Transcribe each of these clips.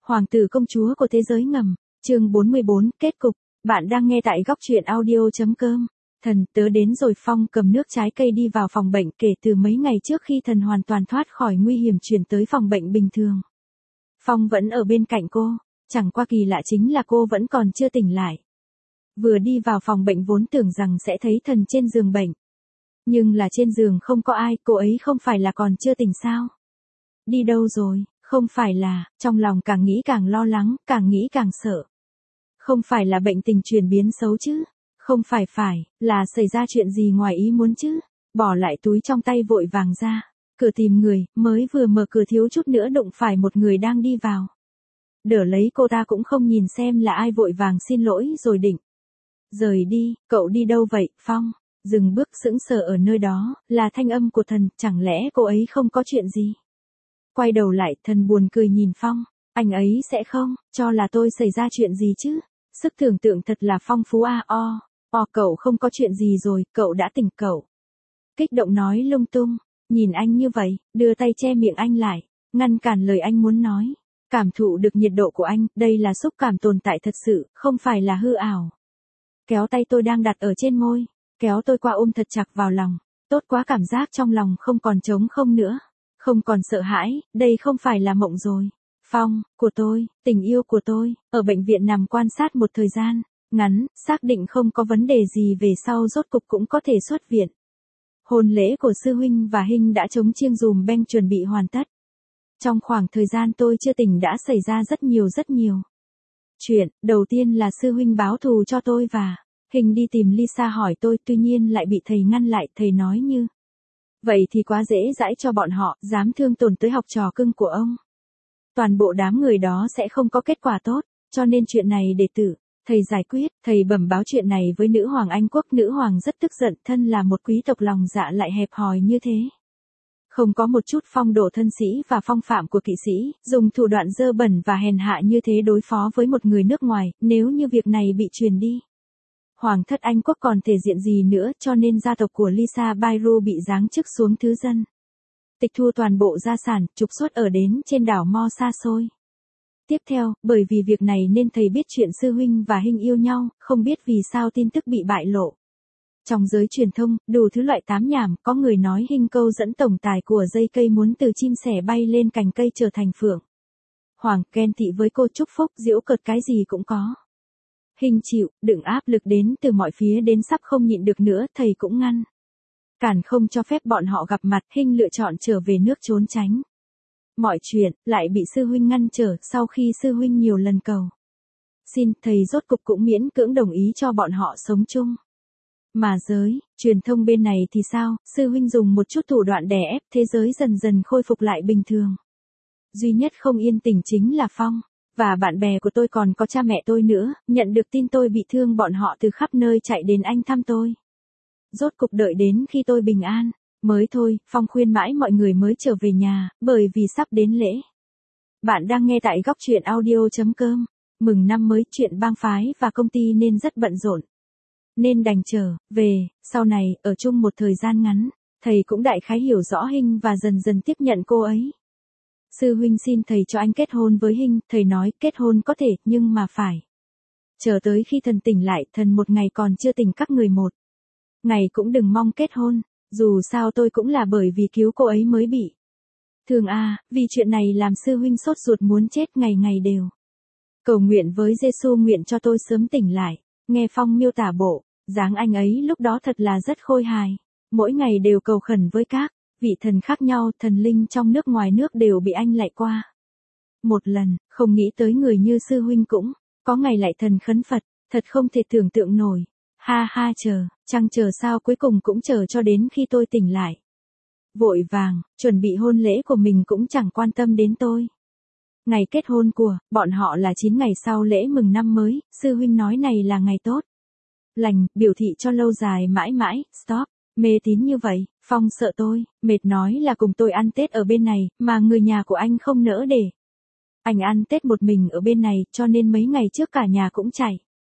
Hoàng tử công chúa của thế giới ngầm, chương 44, kết cục. Bạn đang nghe tại góc truyện audio.com. Thần, tớ đến rồi. Phong cầm nước trái cây đi vào phòng bệnh kể từ mấy ngày trước khi thần hoàn toàn thoát khỏi nguy hiểm chuyển tới phòng bệnh bình thường. Phong vẫn ở bên cạnh cô, chẳng qua kỳ lạ chính là cô vẫn còn chưa tỉnh lại. Vừa đi vào phòng bệnh vốn tưởng rằng sẽ thấy thần trên giường bệnh. Nhưng là trên giường không có ai, cô ấy không phải là còn chưa tỉnh sao? Đi đâu rồi? Không phải là, trong lòng càng nghĩ càng lo lắng, càng nghĩ càng sợ. Không phải là bệnh tình chuyển biến xấu chứ? Không phải, là xảy ra chuyện gì ngoài ý muốn chứ? Bỏ lại túi trong tay vội vàng ra, cửa tìm người, mới vừa mở cửa thiếu chút nữa đụng phải một người đang đi vào. Đỡ lấy cô ta cũng không nhìn xem là ai vội vàng xin lỗi rồi định rời đi. Cậu đi đâu vậy, Phong? Dừng bước sững sờ ở nơi đó, là thanh âm của thần, chẳng lẽ cô ấy không có chuyện gì? Quay đầu lại, thần buồn cười nhìn Phong, anh ấy sẽ không cho là tôi xảy ra chuyện gì chứ? Sức tưởng tượng thật là phong phú cậu không có chuyện gì rồi, cậu đã tỉnh cậu. Kích động nói lung tung, nhìn anh như vậy, đưa tay che miệng anh lại, ngăn cản lời anh muốn nói. Cảm thụ được nhiệt độ của anh, đây là xúc cảm tồn tại thật sự, không phải là hư ảo. Kéo tay tôi đang đặt ở trên môi, kéo tôi qua ôm thật chặt vào lòng, tốt quá, cảm giác trong lòng không còn trống không nữa. Không còn sợ hãi, đây không phải là mộng rồi. Phong, của tôi, tình yêu của tôi, ở bệnh viện nằm quan sát một thời gian ngắn, xác định không có vấn đề gì về sau rốt cục cũng có thể xuất viện. Hôn lễ của sư huynh và Hinh đã chống chiêng dùm beng chuẩn bị hoàn tất. Trong khoảng thời gian tôi chưa tỉnh đã xảy ra rất nhiều chuyện. Đầu tiên là sư huynh báo thù cho tôi và Hinh đi tìm Lisa hỏi tôi, tuy nhiên lại bị thầy ngăn lại. Thầy nói như vậy thì quá dễ dãi cho bọn họ, dám thương tổn tới học trò cưng của ông. Toàn bộ đám người đó sẽ không có kết quả tốt, cho nên chuyện này để thầy giải quyết. Thầy bẩm báo chuyện này với nữ hoàng Anh quốc. Nữ hoàng rất tức giận, thân là một quý tộc lòng dạ lại hẹp hòi như thế. Không có một chút phong độ thân sĩ và phong phạm của kỵ sĩ, dùng thủ đoạn dơ bẩn và hèn hạ như thế đối phó với một người nước ngoài. Nếu như việc này bị truyền đi, Hoàng thất Anh quốc còn thể diện gì nữa, cho nên gia tộc của Lisa Bayru bị giáng chức xuống thứ dân. Tịch thu toàn bộ gia sản, trục xuất ở đến trên đảo Mo xa xôi. Tiếp theo, bởi vì việc này nên thầy biết chuyện sư huynh và Hinh yêu nhau, không biết vì sao tin tức bị bại lộ. Trong giới truyền thông, đủ thứ loại tám nhảm, có người nói Hinh câu dẫn tổng tài của dây cây muốn từ chim sẻ bay lên cành cây trở thành phượng hoàng, ghen tị với cô, chúc phúc, giễu cợt cái gì cũng có. Hinh chịu đựng áp lực đến từ mọi phía đến sắp không nhịn được nữa, thầy cũng ngăn cản không cho phép bọn họ gặp mặt. Hinh lựa chọn trở về nước trốn tránh mọi chuyện, lại bị sư huynh ngăn trở. Sau khi sư huynh nhiều lần cầu xin, thầy rốt cục cũng miễn cưỡng đồng ý cho bọn họ sống chung. Mà giới truyền thông bên này thì sao? Sư huynh dùng một chút thủ đoạn đè ép, thế giới dần dần khôi phục lại bình thường. Duy nhất không yên tĩnh chính là Phong và bạn bè của tôi, còn có cha mẹ tôi nữa. Nhận được tin tôi bị thương, bọn họ từ khắp nơi chạy đến anh thăm tôi. Rốt cục đợi đến khi tôi bình an mới thôi. Phong khuyên mãi mọi người mới trở về nhà, bởi vì sắp đến lễ. Bạn đang nghe tại góc truyện audio.com. Mừng năm mới, chuyện bang phái và công ty nên rất bận rộn, nên đành trở về. Sau này, ở chung một thời gian ngắn, thầy cũng đại khái hiểu rõ Hinh và dần dần tiếp nhận cô ấy. Sư huynh xin thầy cho anh kết hôn với Hinh. Thầy nói kết hôn có thể, nhưng mà phải chờ tới khi thần tỉnh lại. Thần một ngày còn chưa tỉnh, các người một ngày cũng đừng mong kết hôn. Dù sao tôi cũng là bởi vì cứu cô ấy mới bị thương vì chuyện này làm sư huynh sốt ruột muốn chết, ngày ngày đều cầu nguyện với Giêsu nguyện cho tôi sớm tỉnh lại. Nghe Phong miêu tả bộ dáng anh ấy lúc đó thật là rất khôi hài, mỗi ngày đều cầu khẩn với các vị thần khác nhau, thần linh trong nước ngoài nước đều bị anh lạy qua một lần. Không nghĩ tới người như sư huynh cũng có ngày lại thần khấn Phật, thật không thể tưởng tượng nổi. Ha chờ sao, cuối cùng cũng chờ cho đến khi tôi tỉnh lại. Vội vàng chuẩn bị hôn lễ của mình, cũng chẳng quan tâm đến tôi. Ngày kết hôn của bọn họ là 9 ngày sau lễ mừng năm mới. Sư huynh nói này là ngày tốt lành, biểu thị cho lâu dài mãi mãi. Stop, mê tín như vậy. Phong sợ tôi mệt, nói là cùng tôi ăn Tết ở bên này, mà người nhà của anh không nỡ để anh ăn Tết một mình ở bên này, cho nên mấy ngày trước cả nhà cũng chạy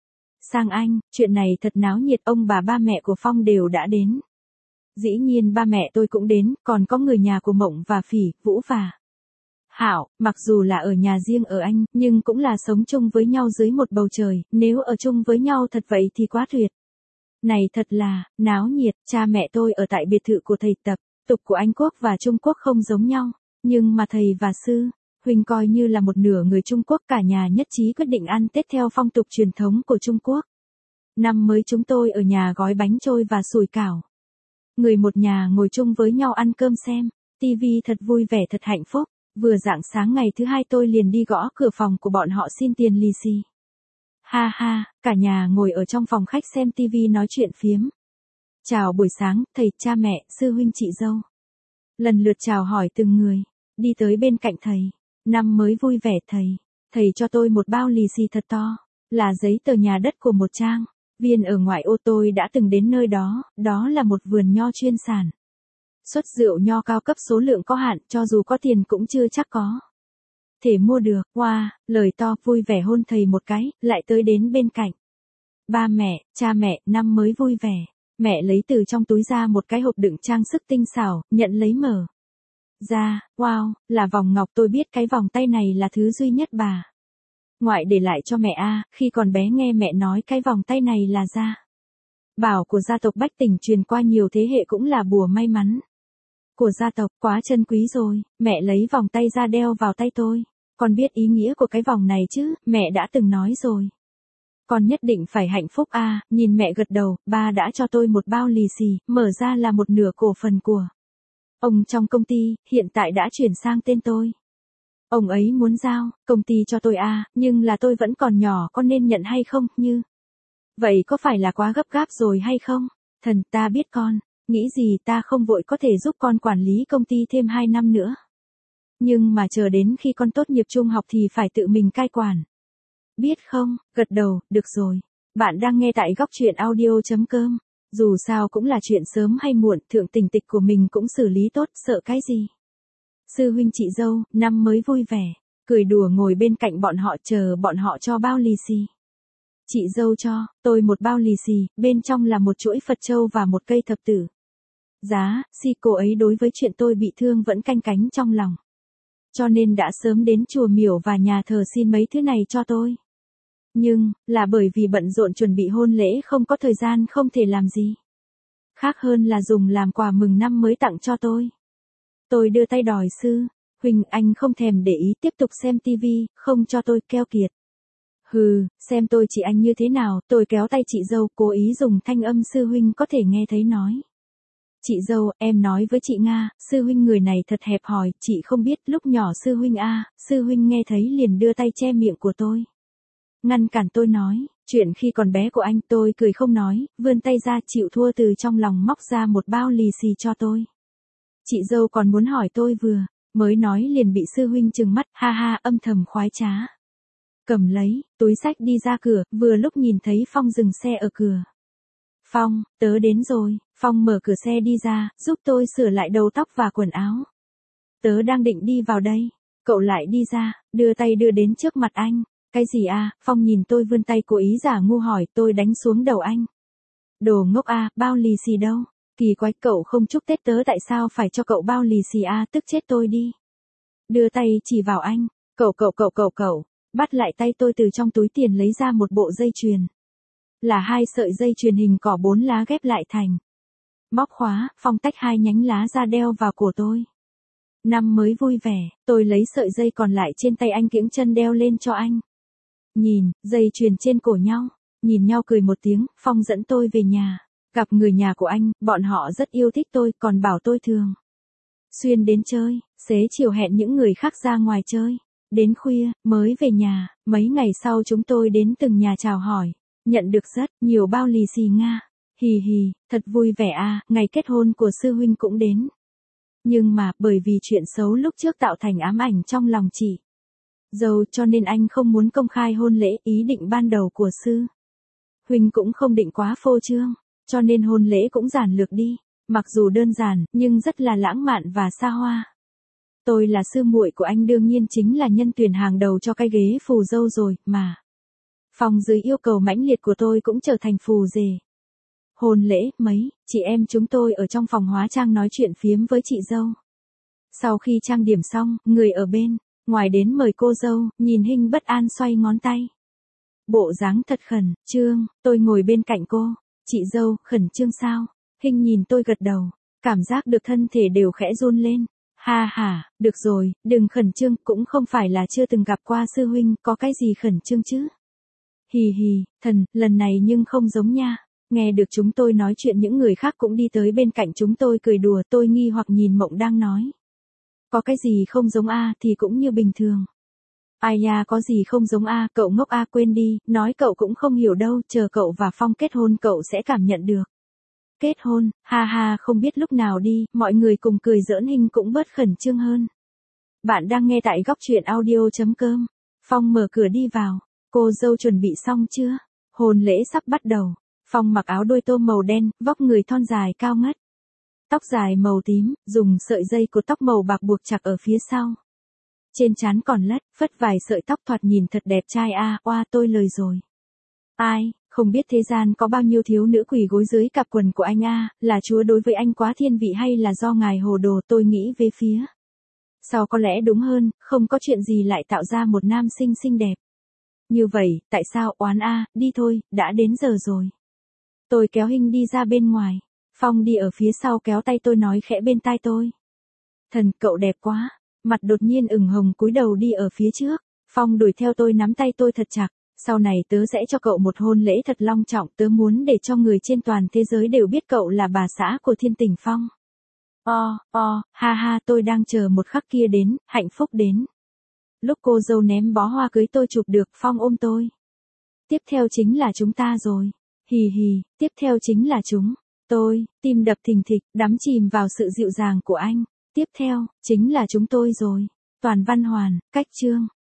sang anh. Chuyện này thật náo nhiệt, ông bà ba mẹ của Phong đều đã đến. Dĩ nhiên ba mẹ tôi cũng đến, còn có người nhà của Mộng và Phỉ, Vũ và Hảo, mặc dù là ở nhà riêng ở anh, nhưng cũng là sống chung với nhau dưới một bầu trời, nếu ở chung với nhau thật vậy thì quá tuyệt. Này thật là, náo nhiệt, cha mẹ tôi ở tại biệt thự của thầy tập, tục của Anh Quốc và Trung Quốc không giống nhau, nhưng mà thầy và sư, huynh coi như là một nửa người Trung Quốc, cả nhà nhất trí quyết định ăn Tết theo phong tục truyền thống của Trung Quốc. Năm mới chúng tôi ở nhà gói bánh trôi và sủi cảo. Người một nhà ngồi chung với nhau ăn cơm xem tivi thật vui vẻ thật hạnh phúc. Vừa rạng sáng ngày thứ hai tôi liền đi gõ cửa phòng của bọn họ xin tiền lì xì. Ha ha, cả nhà ngồi ở trong phòng khách xem tivi nói chuyện phiếm. Chào buổi sáng, thầy, cha mẹ, sư huynh chị dâu. Lần lượt chào hỏi từng người, đi tới bên cạnh thầy. Năm mới vui vẻ thầy. Thầy cho tôi một bao lì xì thật to, là giấy tờ nhà đất của một trang viên ở ngoại ô, tôi đã từng đến nơi đó, đó là một vườn nho chuyên sản xuất rượu nho cao cấp, số lượng có hạn, cho dù có tiền cũng chưa chắc có thể mua được. Wow, lời to, vui vẻ hôn thầy một cái, lại tới đến bên cạnh. Ba mẹ, cha mẹ, năm mới vui vẻ. Mẹ lấy từ trong túi ra một cái hộp đựng trang sức tinh xảo, nhận lấy mở ra, wow, là vòng ngọc. Tôi biết cái vòng tay này là thứ duy nhất bà ngoại để lại cho mẹ khi còn bé nghe mẹ nói cái vòng tay này là gia bảo của gia tộc Bách Tỉnh, truyền qua nhiều thế hệ, cũng là bùa may mắn của gia tộc, quá trân quý rồi. Mẹ lấy vòng tay ra đeo vào tay tôi. Con biết ý nghĩa của cái vòng này chứ, mẹ đã từng nói rồi. Con nhất định phải hạnh phúc nhìn mẹ gật đầu. Ba đã cho tôi một bao lì xì, mở ra là một nửa cổ phần của ông trong công ty, hiện tại đã chuyển sang tên tôi. Ông ấy muốn giao công ty cho tôi nhưng là tôi vẫn còn nhỏ, con nên nhận hay không, như vậy có phải là quá gấp gáp rồi hay không? Thần, ta biết con nghĩ gì, ta không vội, có thể giúp con quản lý công ty thêm 2 năm nữa. Nhưng mà chờ đến khi con tốt nghiệp trung học thì phải tự mình cai quản. Biết không? Gật đầu, được rồi. Bạn đang nghe tại góc truyện audio.com. Dù sao cũng là chuyện sớm hay muộn, thượng tình tịch của mình cũng xử lý tốt, sợ cái gì. Sư huynh chị dâu, năm mới vui vẻ, cười đùa ngồi bên cạnh bọn họ chờ bọn họ cho bao lì xì. Chị dâu cho tôi một bao lì xì, bên trong là một chuỗi Phật châu và một cây thập tử giá. Cô ấy đối với chuyện tôi bị thương vẫn canh cánh trong lòng, cho nên đã sớm đến chùa miểu và nhà thờ xin mấy thứ này cho tôi. Nhưng, là bởi vì bận rộn chuẩn bị hôn lễ không có thời gian, không thể làm gì khác hơn là dùng làm quà mừng năm mới tặng cho tôi. Tôi đưa tay đòi sư huynh, anh không thèm để ý, tiếp tục xem tivi, không cho tôi, keo kiệt. Hừ, xem tôi chị anh như thế nào. Tôi kéo tay chị dâu, cố ý dùng thanh âm sư huynh có thể nghe thấy nói. Chị dâu, em nói với chị Nga, sư huynh người này thật hẹp hòi, chị không biết, lúc nhỏ sư huynh sư huynh nghe thấy liền đưa tay che miệng của tôi. Ngăn cản tôi nói, chuyện khi còn bé của anh. Tôi cười không nói, vươn tay ra chịu thua, từ trong lòng móc ra một bao lì xì cho tôi. Chị dâu còn muốn hỏi tôi vừa mới nói liền bị sư huynh trừng mắt, ha ha, âm thầm khoái trá. Cầm lấy túi xách đi ra cửa, vừa lúc nhìn thấy Phong dừng xe ở cửa. Phong, tớ đến rồi. Phong mở cửa xe đi ra, giúp tôi sửa lại đầu tóc và quần áo. Tớ đang định đi vào đây. Cậu lại đi ra, đưa tay đưa đến trước mặt anh. Cái gì Phong nhìn tôi vươn tay, cố ý giả ngu hỏi. Tôi đánh xuống đầu anh. Đồ ngốc bao lì xì đâu? Kỳ quái, cậu không chúc Tết tớ, tại sao phải cho cậu bao lì xì tức chết tôi đi. Đưa tay chỉ vào anh. Cậu. Bắt lại tay tôi, từ trong túi tiền lấy ra một bộ dây chuyền. Là 2 sợi dây chuyền hình cỏ 4 lá ghép lại thành móc khóa. Phong tách 2 nhánh lá ra đeo vào cổ tôi. Năm mới vui vẻ, tôi lấy sợi dây còn lại trên tay anh kiễng chân đeo lên cho anh. Nhìn, dây chuyền trên cổ nhau, nhìn nhau cười một tiếng. Phong dẫn tôi về nhà, gặp người nhà của anh, bọn họ rất yêu thích tôi, còn bảo tôi thường xuyên đến chơi, xế chiều hẹn những người khác ra ngoài chơi. Đến khuya, mới về nhà. Mấy ngày sau chúng tôi đến từng nhà chào hỏi, nhận được rất nhiều bao lì xì Nga. Hì hì, thật vui vẻ ngày kết hôn của sư huynh cũng đến. Nhưng mà, bởi vì chuyện xấu lúc trước tạo thành ám ảnh trong lòng chị dâu, cho nên anh không muốn công khai hôn lễ. Ý định ban đầu của sư huynh cũng không định quá phô trương, cho nên hôn lễ cũng giản lược đi. Mặc dù đơn giản, nhưng rất là lãng mạn và xa hoa. Tôi là sư muội của anh, đương nhiên chính là nhân tuyển hàng đầu cho cái ghế phù dâu rồi, mà Phong dưới yêu cầu mãnh liệt của tôi cũng trở thành phù rể. Hôn lễ, mấy chị em chúng tôi ở trong phòng hóa trang nói chuyện phiếm với chị dâu. Sau khi trang điểm xong, người ở bên Ngoài đến mời cô dâu, nhìn Hinh bất an xoay ngón tay. Bộ dáng thật khẩn trương, tôi ngồi bên cạnh cô. Chị dâu, khẩn trương sao? Hinh nhìn tôi gật đầu, cảm giác được thân thể đều khẽ run lên. Ha ha, được rồi, đừng khẩn trương, cũng không phải là chưa từng gặp qua sư huynh, có cái gì khẩn trương chứ? Hì hì, thần, lần này nhưng không giống nha. Nghe được chúng tôi nói chuyện những người khác cũng đi tới bên cạnh chúng tôi cười đùa, tôi nghi hoặc nhìn Mộng đang nói. Có cái gì không giống a thì cũng như bình thường. Ai ya, có gì không giống a, cậu ngốc a, quên đi, nói cậu cũng không hiểu đâu, chờ cậu và Phong kết hôn cậu sẽ cảm nhận được. Kết hôn, ha ha, không biết lúc nào đi, mọi người cùng cười giỡn. Hinh cũng bớt khẩn trương hơn. Bạn đang nghe tại góc truyện audio.com. Phong mở cửa đi vào. Cô dâu chuẩn bị xong chưa? Hôn lễ sắp bắt đầu. Phong mặc áo đôi tôm màu đen, vóc người thon dài cao ngất. Tóc dài màu tím, dùng sợi dây cột tóc màu bạc buộc chặt ở phía sau. Trên trán còn lất, phất vài sợi tóc thoạt nhìn thật đẹp trai a, oa tôi lời rồi. Ai, không biết thế gian có bao nhiêu thiếu nữ quỳ gối dưới cặp quần của anh a, là Chúa đối với anh quá thiên vị hay là do ngài hồ đồ, tôi nghĩ về phía. Sau có lẽ đúng hơn, không có chuyện gì lại tạo ra một nam sinh xinh đẹp. Như vậy, tại sao oán a, đi thôi, đã đến giờ rồi. Tôi kéo Hinh đi ra bên ngoài. Phong đi ở phía sau kéo tay tôi nói khẽ bên tai tôi. Thần, cậu đẹp quá. Mặt đột nhiên ửng hồng cúi đầu đi ở phía trước. Phong đuổi theo tôi nắm tay tôi thật chặt. Sau này tớ sẽ cho cậu một hôn lễ thật long trọng, tớ muốn để cho người trên toàn thế giới đều biết cậu là bà xã của Thiên Tình Phong. Ha ha, tôi đang chờ một khắc kia đến, hạnh phúc đến. Lúc cô dâu ném bó hoa cưới tôi chụp được, Phong ôm tôi. Tiếp theo chính là chúng ta rồi. Hì hì, tiếp theo chính là chúng. Tôi, tim đập thình thịch, đắm chìm vào sự dịu dàng của anh. Tiếp theo, chính là chúng tôi rồi. Toàn văn hoàn, cách chương.